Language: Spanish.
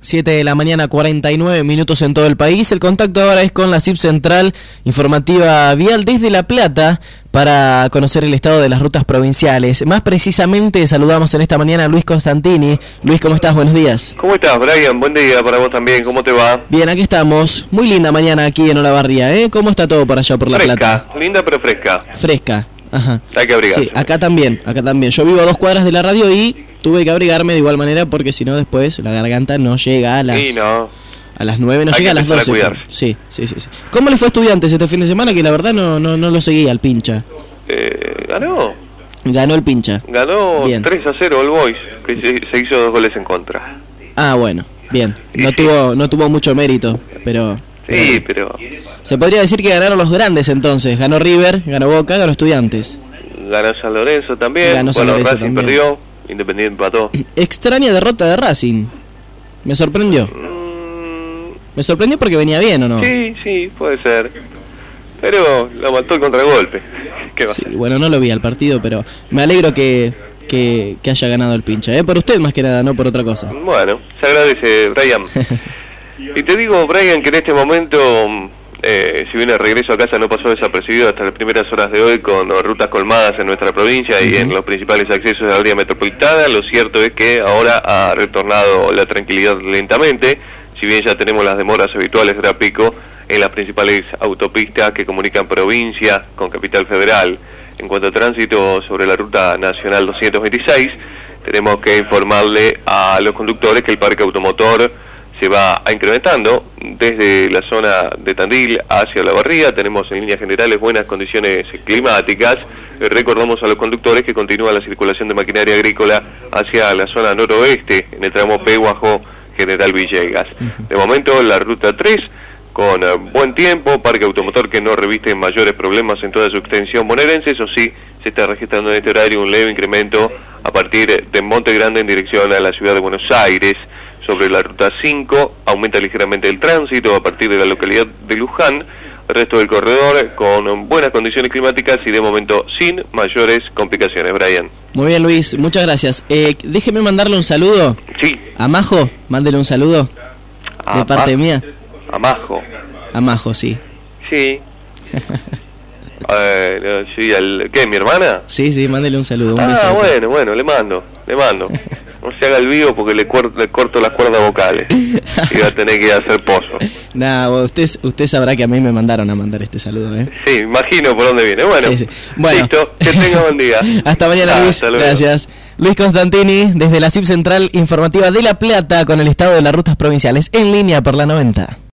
7 de la mañana, 49 minutos en todo el país. El contacto ahora es con la CIP Central Informativa Vial desde La Plata para conocer el estado de las rutas provinciales. Más precisamente saludamos en esta mañana a Luis Constantini. Luis, ¿cómo estás? Buenos días. ¿Cómo estás, Brian? Buen día para vos también. ¿Cómo te va? Bien, aquí estamos. Muy linda mañana aquí en Olavarría, ¿eh? ¿Cómo está todo por allá por La Plata? Fresca, linda pero fresca. Fresca, ajá. Hay que abrigarse. Sí, acá también. Yo vivo a 2 cuadras de la radio y tuve que abrigarme de igual manera porque si no después la garganta no llega a las... Sí, no. A las 9, no Hay llega a que las empezar 12. a cuidarse. Sí. ¿Cómo le fue a Estudiantes este fin de semana? Que la verdad no lo seguía al pincha. Ganó. Ganó el pincha. Ganó Bien. 3-0 el Boys, que se hizo 2 goles en contra. Ah, bueno, bien. No Sí. tuvo mucho mérito, pero... Sí, pero Se podría decir que ganaron los grandes entonces. Ganó River, ganó Boca, ganó Estudiantes. ganó San Lorenzo también. Ganó San Lorenzo Racing también. perdió, Independiente empató. Extraña derrota de Racing. Me sorprendió. Me sorprendió porque venía bien, ¿o no? Sí, puede ser. Pero lo mató el contragolpe. ¿Qué va a Sí, hacer? bueno, no lo vi al partido, pero me alegro que haya ganado el pincha, por usted más que nada, no por otra cosa. Bueno, se agradece, Brian. Y te digo, Brian, que en este momento, si bien el regreso a casa no pasó desapercibido hasta las primeras horas de hoy con rutas colmadas en nuestra provincia y en los principales accesos de la área metropolitana, lo cierto es que ahora ha retornado la tranquilidad lentamente, si bien ya tenemos las demoras habituales de hora pico en las principales autopistas que comunican provincia con Capital Federal. En cuanto a tránsito sobre la ruta nacional 226, tenemos que informarle a los conductores que el parque automotor se va incrementando desde la zona de Tandil hacia Olavarría. Tenemos en líneas generales buenas condiciones climáticas. Recordamos a los conductores que continúa la circulación de maquinaria agrícola hacia la zona noroeste en el tramo Peguajó General Villegas. De momento la ruta 3 con buen tiempo, parque automotor que no reviste mayores problemas en toda su extensión bonaerense. Eso sí, se está registrando en este horario un leve incremento a partir de Monte Grande en dirección a la ciudad de Buenos Aires. Sobre la ruta 5 aumenta ligeramente el tránsito a partir de la localidad de Luján. El resto del corredor con buenas condiciones climáticas y de momento sin mayores complicaciones, Brian. Muy bien, Luis, muchas gracias. Déjeme mandarle un saludo Sí. a Majo, mándele un saludo de parte mía. A Majo. A Majo, sí. Sí. Sí, ¿qué? ¿Mi hermana? Sí, mándele un saludo, un beso. Bueno, le mando. No se haga el vivo porque le corto las cuerdas vocales y va a tener que hacer pozo. Nah, usted sabrá que a mí me mandaron a mandar este saludo, Sí, imagino por dónde viene. Bueno, Sí. Bueno. Listo, que tenga buen día. Hasta mañana, Luis. Hasta luego. Gracias. Luis Constantini, desde la CIP Central Informativa de La Plata, con el estado de las rutas provinciales, en línea por la 90.